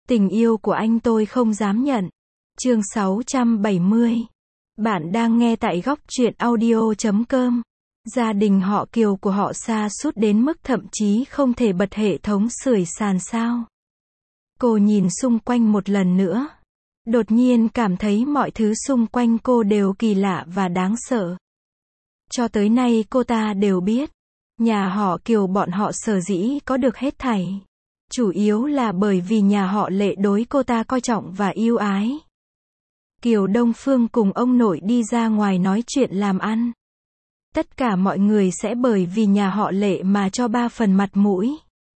Tình yêu của anh tôi không dám nhận. Chương 670. Bạn đang nghe tại góc truyện audio.com. Gia đình họ Kiều của họ sa sút đến mức thậm chí không thể bật hệ thống sưởi sàn sao. Cô nhìn xung quanh một lần nữa. Đột nhiên cảm thấy mọi thứ xung quanh cô đều kỳ lạ và đáng sợ. Cho tới nay cô ta đều biết, nhà họ Kiều bọn họ sở dĩ có được hết thảy. Chủ yếu là bởi vì nhà họ Lệ đối cô ta coi trọng và yêu ái. Kiều Đông Phương cùng ông nội đi ra ngoài nói chuyện làm ăn. Tất cả mọi người sẽ bởi vì nhà họ Lệ mà cho 3 phần mặt mũi.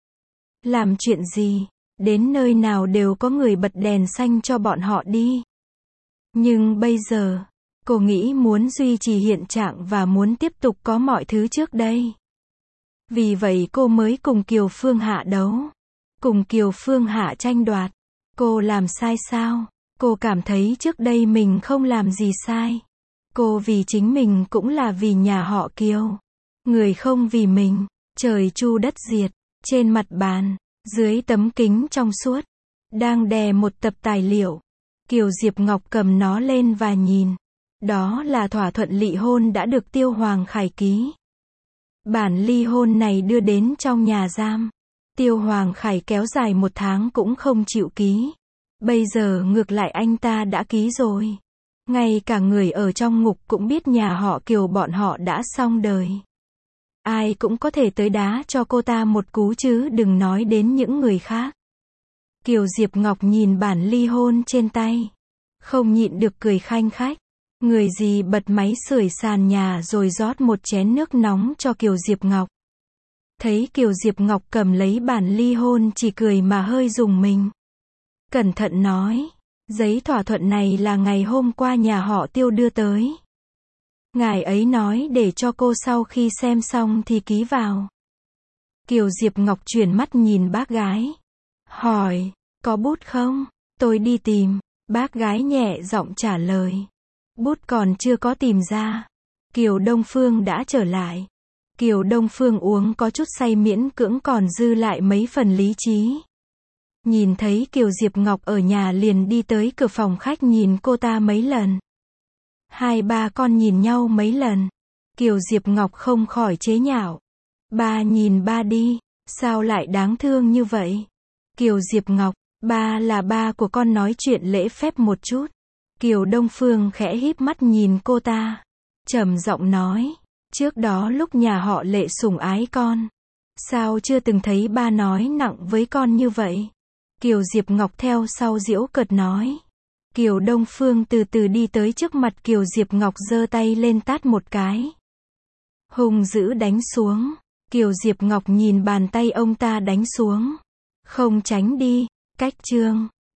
Làm chuyện gì, đến nơi nào đều có người bật đèn xanh cho bọn họ đi. Nhưng bây giờ, cô nghĩ muốn duy trì hiện trạng và muốn tiếp tục có mọi thứ trước đây. Vì vậy cô mới cùng Kiều Phương Hạ đấu. Cùng Kiều Phương Hạ tranh đoạt. Cô làm sai sao? Cô cảm thấy trước đây mình không làm gì sai. Cô vì chính mình cũng là vì nhà họ Kiều. Người không vì mình. Trời chu đất diệt. Trên mặt bàn, dưới tấm kính trong suốt, đang đè một tập tài liệu. Kiều Diệp Ngọc cầm nó lên và nhìn. Đó là thỏa thuận ly hôn đã được Tiêu Hoàng Khải ký. Bản ly hôn này đưa đến trong nhà giam. Tiêu Hoàng Khải kéo dài 1 tháng cũng không chịu ký. Bây giờ ngược lại anh ta đã ký rồi. Ngay cả người ở trong ngục cũng biết nhà họ Kiều bọn họ đã xong đời. Ai cũng có thể tới đá cho cô ta một cú chứ đừng nói đến những người khác. Kiều Diệp Ngọc nhìn bản ly hôn trên tay. Không nhịn được cười khanh khách. Người gì bật máy sưởi sàn nhà rồi rót một chén nước nóng cho Kiều Diệp Ngọc. Thấy Kiều Diệp Ngọc cầm lấy bản ly hôn chỉ cười mà hơi rùng mình. Cẩn thận nói, giấy thỏa thuận này là ngày hôm qua nhà họ Tiêu đưa tới. Ngài ấy nói để cho cô sau khi xem xong thì ký vào. Kiều Diệp Ngọc chuyển mắt nhìn bác gái. Hỏi, có bút không? Tôi đi tìm. Bác gái nhẹ giọng trả lời. Bút còn chưa có tìm ra. Kiều Đông Phương đã trở lại. Kiều Đông Phương uống có chút say miễn cưỡng còn dư lại mấy phần lý trí. Nhìn thấy Kiều Diệp Ngọc ở nhà liền đi tới cửa phòng khách nhìn cô ta mấy lần. 2-3 con nhìn nhau mấy lần. Kiều Diệp Ngọc không khỏi chế nhạo. Ba nhìn ba đi, sao lại đáng thương như vậy? Kiều Diệp Ngọc, ba là ba của con nói chuyện lễ phép một chút. Kiều Đông Phương khẽ híp mắt nhìn cô ta. Trầm giọng nói. Trước đó lúc nhà họ Lệ sủng ái con. Sao chưa từng thấy ba nói nặng với con như vậy? Kiều Diệp Ngọc theo sau giễu cợt nói. Kiều Đông Phương từ từ đi tới trước mặt Kiều Diệp Ngọc giơ tay lên tát một cái. Hung dữ đánh xuống. Kiều Diệp Ngọc nhìn bàn tay ông ta đánh xuống. Không tránh đi. Cách chương.